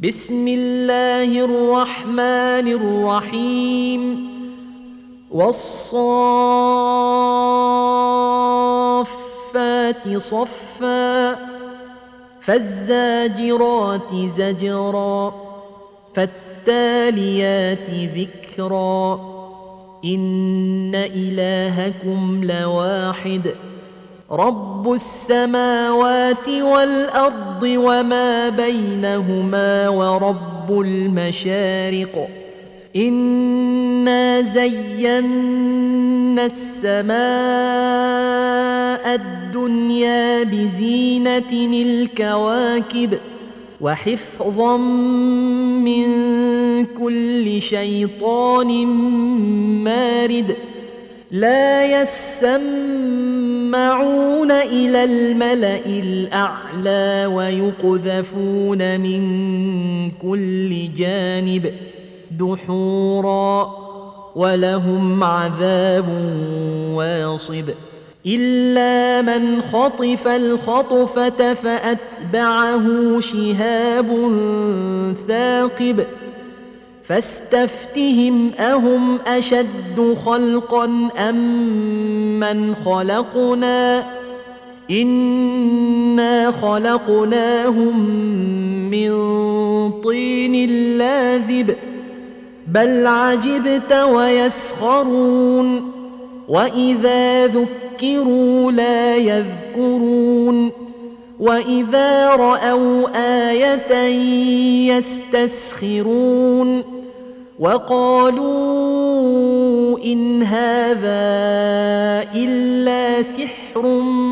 بسم الله الرحمن الرحيم والصافات صفا فالزاجرات زجرا فالتاليات ذكرا إن إلهكم لواحد رب السماوات والأرض وما بينهما ورب المشارق إنا زينا السماء الدنيا بزينة الكواكب وحفظا من كل شيطان مارد لا يسمعون إلى الملأ الأعلى ويقذفون من كل جانب دحورا ولهم عذاب واصب إلا من خطف الخطفة فأتبعه شهاب ثاقب فاستفتهم أهم أشد خلقا أم من خلقنا إنا خلقناهم من طين لازب بل عجبت ويسخرون وإذا ذكروا لا يذكرون وإذا رأوا آية يستسخرون وقالوا إن هذا إلا سحر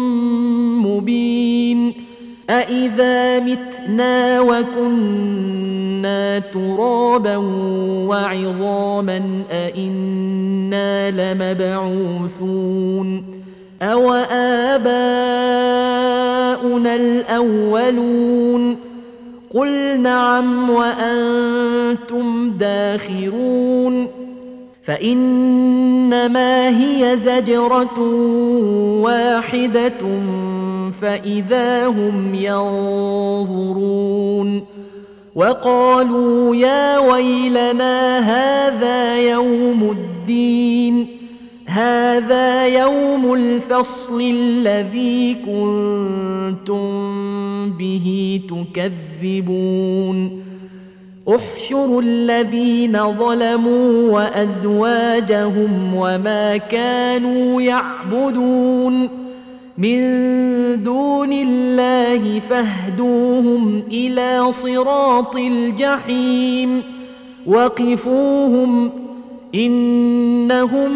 مبين أإذا متنا وكنا ترابا وعظاما أإنا لمبعوثون أو آباؤنا الأولون قل نعم وأنتم داخرون فإنما هي زجرة واحدة فإذا هم ينظرون وقالوا يا ويلنا هذا يوم الدين هذا يوم الفصل الذي كنتم به تكذبون احشروا الذين ظلموا وأزواجهم وما كانوا يعبدون من دون الله فاهدوهم إلى صراط الجحيم وقفوهم إنهم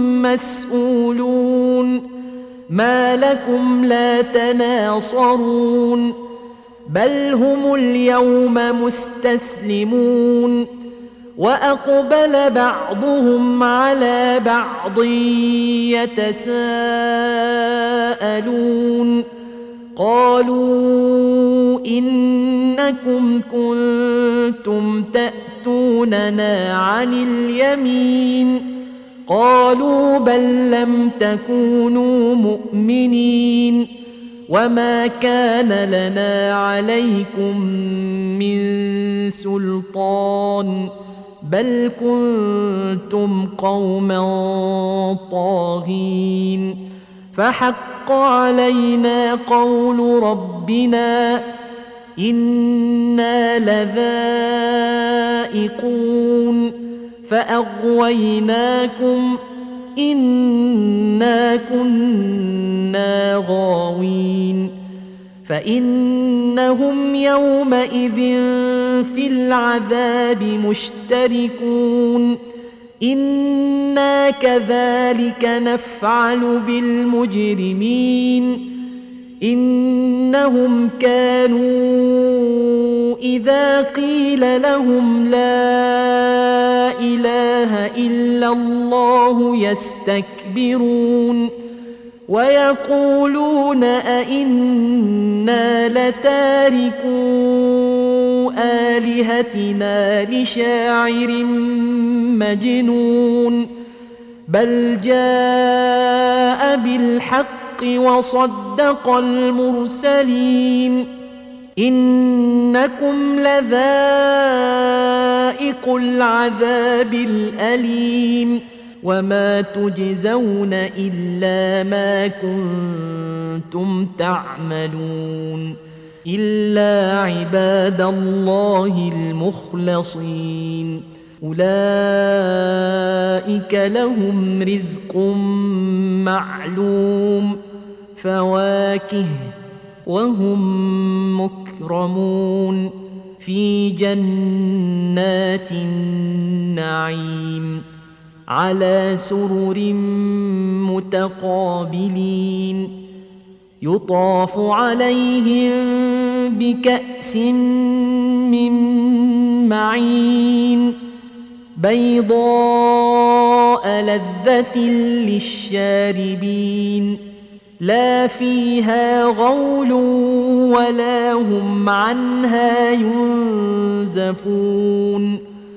مسؤولون ما لكم لا تناصرون بل هم اليوم مستسلمون وأقبل بعضهم على بعض يتساءلون قالوا إنكم كنتم تأتوننا عن اليمين قالوا بل لم تكونوا مؤمنين وما كان لنا عليكم من سلطان بل كنتم قوما طاغين فحق علينا قول ربنا إنا لذائقون فأغويناكم إنا كنا غاوين فإنهم يومئذ في العذاب مشتركون إنا كذلك نفعل بالمجرمين إنهم كانوا إذا قيل لهم لا إله إلا الله يستكبرون ويقولون أئنا لتاركو آلهتنا لشاعر مجنون بل جاء بالحق وصدق المرسلين إنكم لذائق العذاب الأليم وما تجزون إلا ما كنتم تعملون إلا عباد الله المخلصين أولئك لهم رزق معلوم فواكه وهم مكرمون في جنات النعيم على سرر متقابلين يطاف عليهم بكأس من معين بيضاء لذة للشاربين لا فيها غول ولا هم عنها ينزفون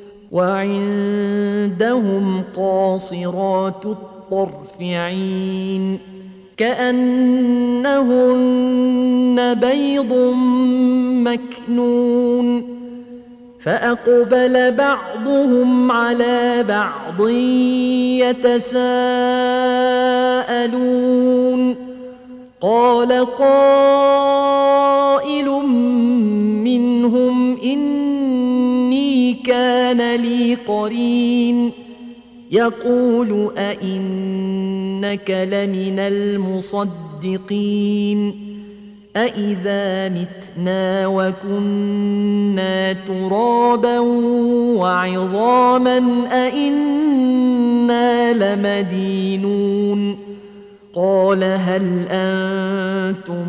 وعندهم قاصرات الطرف عين كأنهن بيض مكنون فأقبل بعضهم على بعض يتساءلون قال قائل منهم إني كان لي قرين يقول أئنك لمن المصدقين أإذا متنا وكنا ترابا وعظاما أئنا لمدينون قال هل أنتم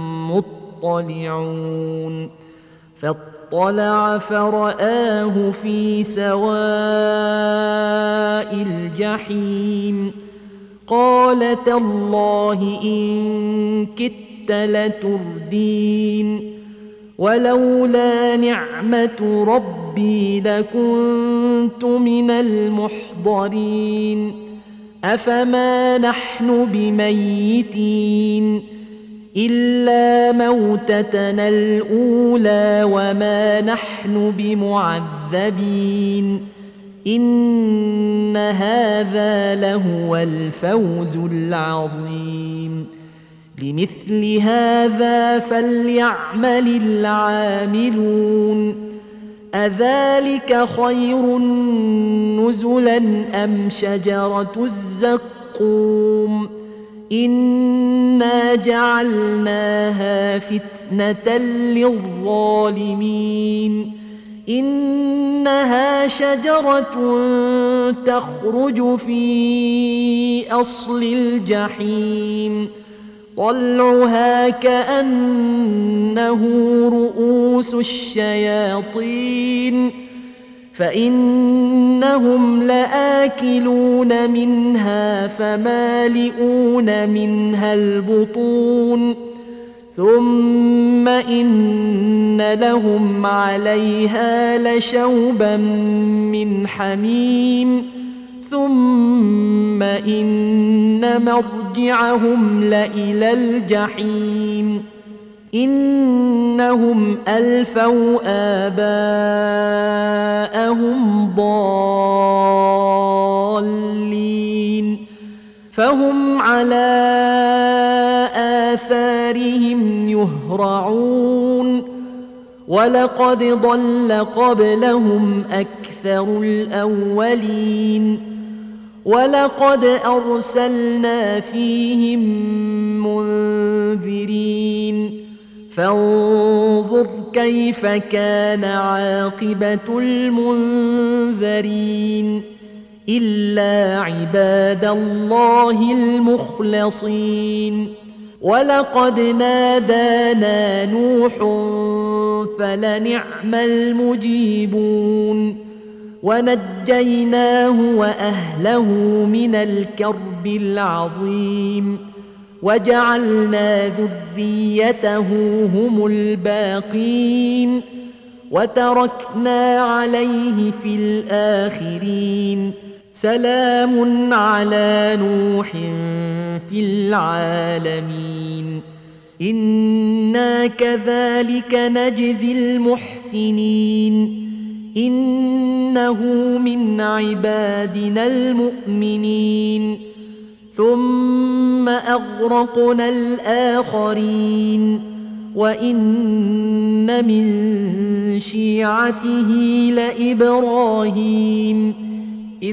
مطلعون فاطلع فرآه في سواء الجحيم قال تالله إن كدت لتردين ولولا نعمة ربي لكنت من المحضرين أفما نحن بميتين إلا موتتنا الأولى وما نحن بمعذبين إن هذا لهو الفوز العظيم لمثل هذا فليعمل العاملون أذلك خير نزلا أم شجرة الزقوم إنا جعلناها فتنة للظالمين إنها شجرة تخرج في أصل الجحيم طلعها كأنه رؤوس الشياطين فإنهم لآكلون منها فمالئون منها البطون ثم إن لهم عليها لشوبا من حميم ثم إن مرجعهم لإلى الجحيم إنهم ألفوا آباءهم ضالين فهم على آثارهم يهرعون ولقد ضل قبلهم أكثر الأولين ولقد أرسلنا فيهم منذرين فانظر كيف كان عاقبة المنذرين إلا عباد الله المخلصين ولقد نادانا نوح فلنعم المجيبون ونجيناه وأهله من الكرب العظيم وجعلنا ذريته هم الباقين وتركنا عليه في الآخرين سلام على نوح في العالمين إنا كذلك نجزي المحسنين إنه من عبادنا المؤمنين ثم أغرقنا الآخرين وإن من شيعته لإبراهيم إذ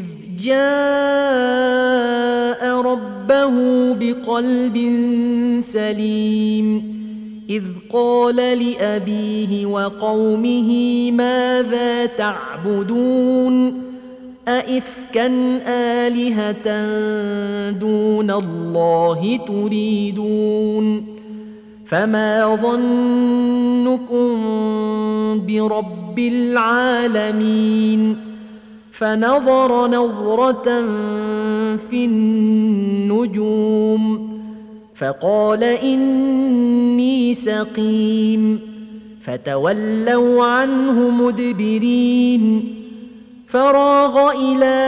جاء ربه بقلب سليم إذ قال لأبيه وقومه ماذا تعبدون أئفكا آلهة دون الله تريدون فما ظنكم برب العالمين فنظر نظرة في النجوم فقال إني سقيم فتولوا عنه مدبرين فراغ إلى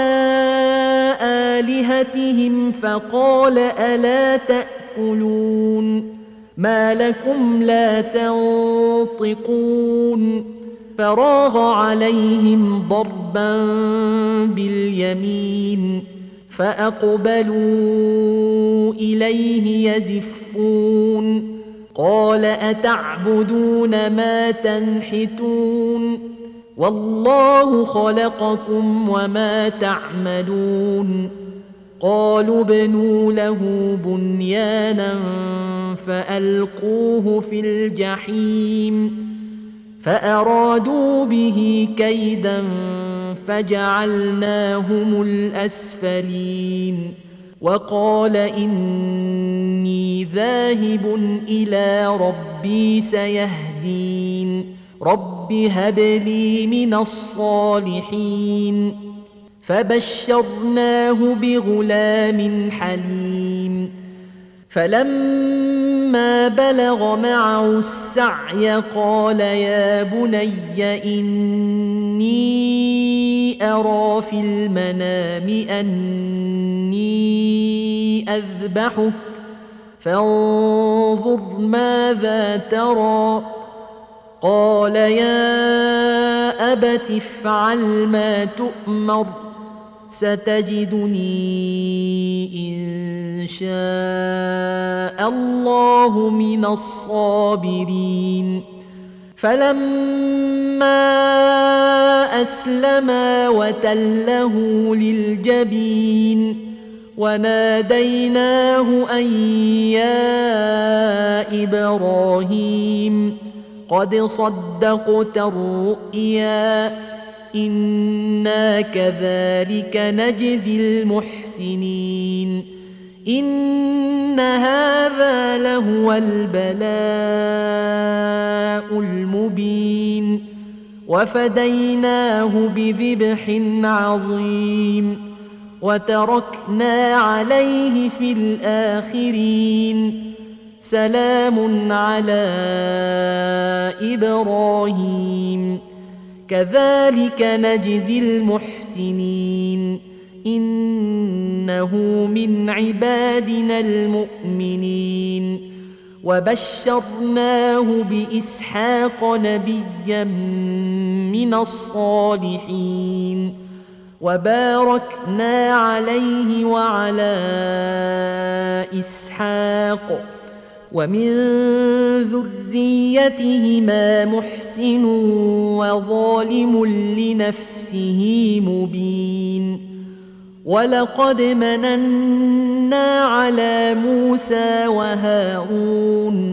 آلهتهم فقال ألا تأكلون ما لكم لا تنطقون فراغ عليهم ضربا باليمين فأقبلوا إليه يزفون قال أتعبدون ما تنحتون والله خلقكم وما تعملون قالوا ابنوا له بنيانا فألقوه في الجحيم فأرادوا به كيدا فجعلناهم الأسفلين وقال إني ذاهب إلى ربي سيهدين رب هب لي من الصالحين فبشرناه بغلام حليم فلما بلغ معه السعي قال يا بني إني أرى في المنام أني أذبحك فانظر ماذا ترى قال يا أبت افعل ما تؤمر ستجدني إن شاء الله من الصابرين فلما أسلما وتله للجبين وناديناه أن يا إبراهيم قد صدقت الرؤيا إنا كذلك نجزي المحسنين إن هذا لهو البلاء المبين وفديناه بذبح عظيم وتركنا عليه في الآخرين سلام على إبراهيم كذلك نجزي المحسنين إنه من عبادنا المؤمنين وبشرناه بإسحاق نبيا من الصالحين وباركنا عليه وعلى إسحاق ومن ذريتهما محسن وظالم لنفسه مبين ولقد مننا على موسى وهارون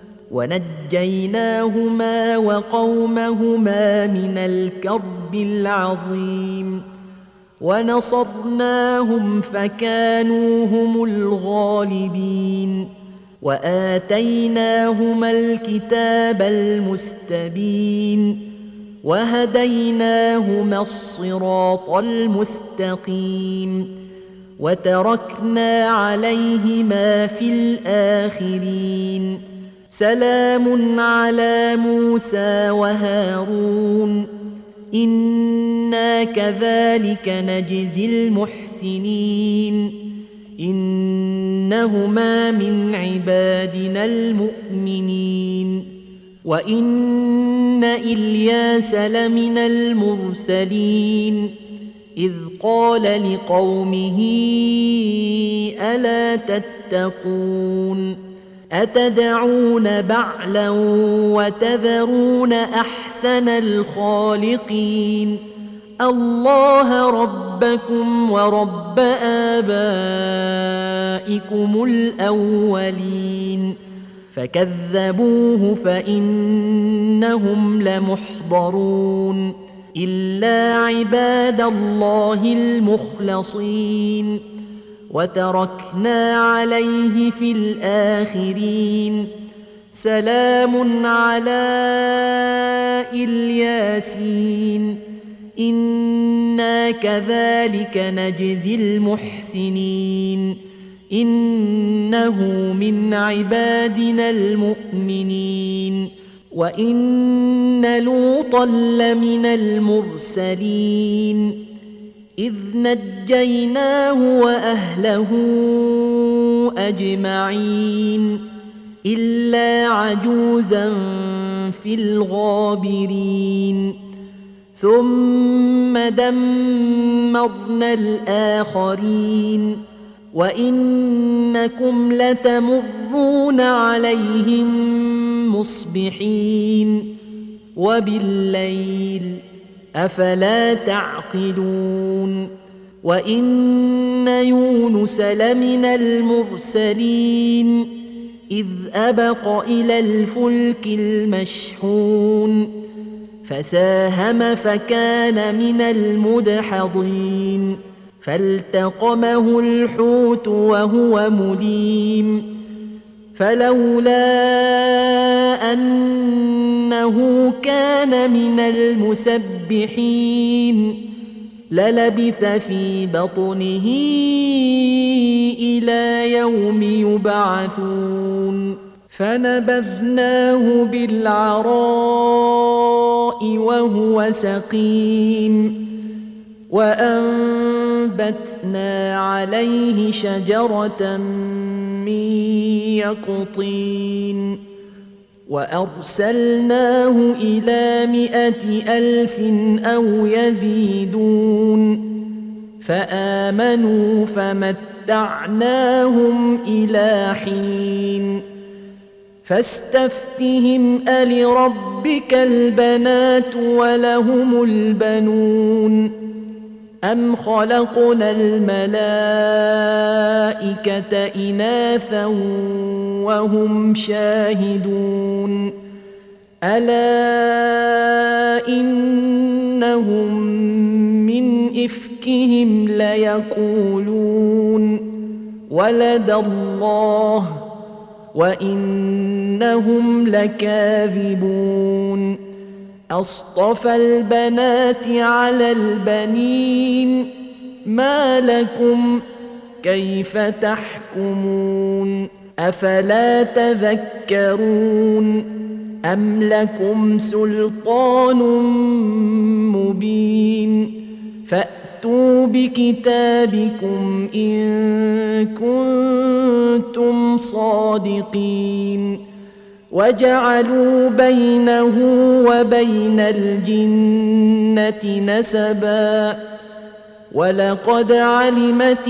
ونجيناهما وقومهما من الكرب العظيم ونصرناهم فكانوا هم الغالبين وآتيناهما الكتاب المستبين وهديناهما الصراط المستقيم وتركنا عليهما في الآخرين سلام على موسى وهارون إنا كذلك نجزي المحسنين إنهم إنهما من عبادنا المؤمنين وإن إلياس لمن المرسلين إذ قال لقومه ألا تتقون أتدعون بعلا وتذرون أحسن الخالقين الله ربكم ورب آبائكم الأولين فكذبوه فإنهم لمحضرون إلا عباد الله المخلصين وتركنا عليه في الآخرين سلام على الياسين إنا كذلك نجزي المحسنين إنه من عبادنا المؤمنين وإن لوطا لمن المرسلين إذ نجيناه وأهله أجمعين إلا عجوزا في الغابرين ثم دمرنا الآخرين وإنكم لتمرون عليهم مصبحين وبالليل أفلا تعقلون وإن يونس لمن المرسلين إذ أبق إلى الفلك المشحون فساهم فكان من المدحضين فالتقمه الحوت وهو مليم فلولا أنه كان من المسبحين للبث في بطنه إلى يوم يبعثون فنبذناه بالعراء وهو سقيم وأنبتنا عليه شجرة من يقطين وأرسلناه إلى 100,000 أو يزيدون فآمنوا فمتعناهم إلى حين فاستفتهم ألربك البنات ولهم البنون أم خلقنا الملائكة إناثا وهم شاهدون ألا إنهم من إفكهم ليقولون ولد الله وإنهم لكاذبون أصطفى البنات على البنين ما لكم كيف تحكمون أفلا تذكرون أم لكم سلطان مبين فأتوا بكتابكم إن كنتم صادقين وجعلوا بينه وبين الجنة نسبا ولقد علمت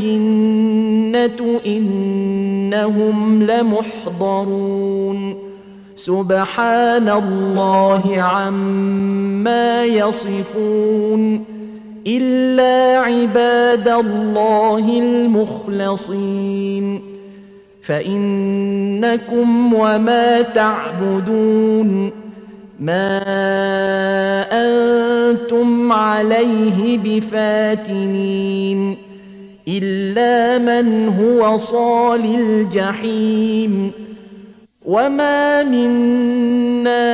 الجنة إنهم لمحضرون سبحان الله عما يصفون إلا عباد الله المخلصين فإنكم وما تعبدون ما أنتم عليه بفاتنين إلا من هو صال الجحيم وما منا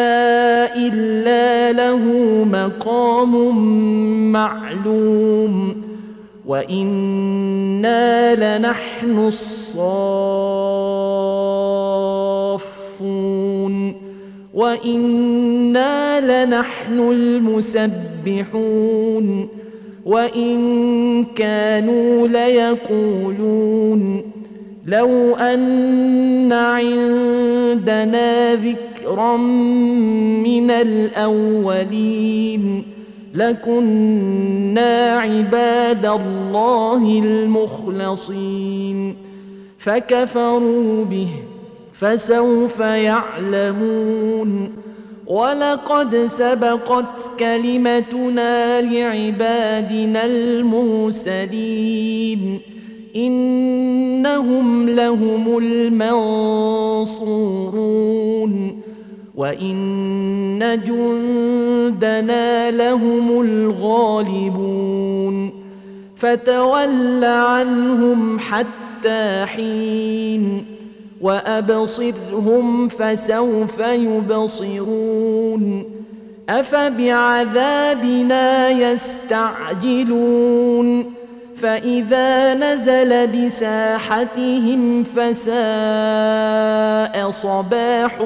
إلا له مقام معلوم وإنا لنحن الصافون وإنا لنحن المسبحون وإن كانوا ليقولون لو أن عندنا ذكرا من الأولين لكنا عباد الله المخلصين فكفروا به فسوف يعلمون ولقد سبقت كلمتنا لعبادنا المرسلين إنهم لهم المنصورون وإن جندنا لهم الغالبون فتول عنهم حتى حين وأبصرهم فسوف يبصرون أفبعذابنا يستعجلون فإذا نزل بساحتهم فساء صباح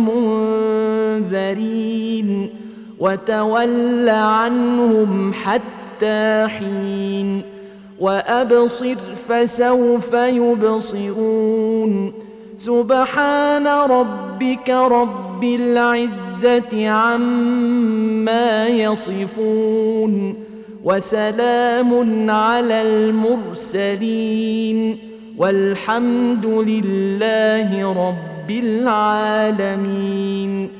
المنذرين وتول عنهم حتى حين وأبصر فسوف يبصرون سبحان ربك رب العزة عما يصفون وسلام على المرسلين والحمد لله رب العالمين.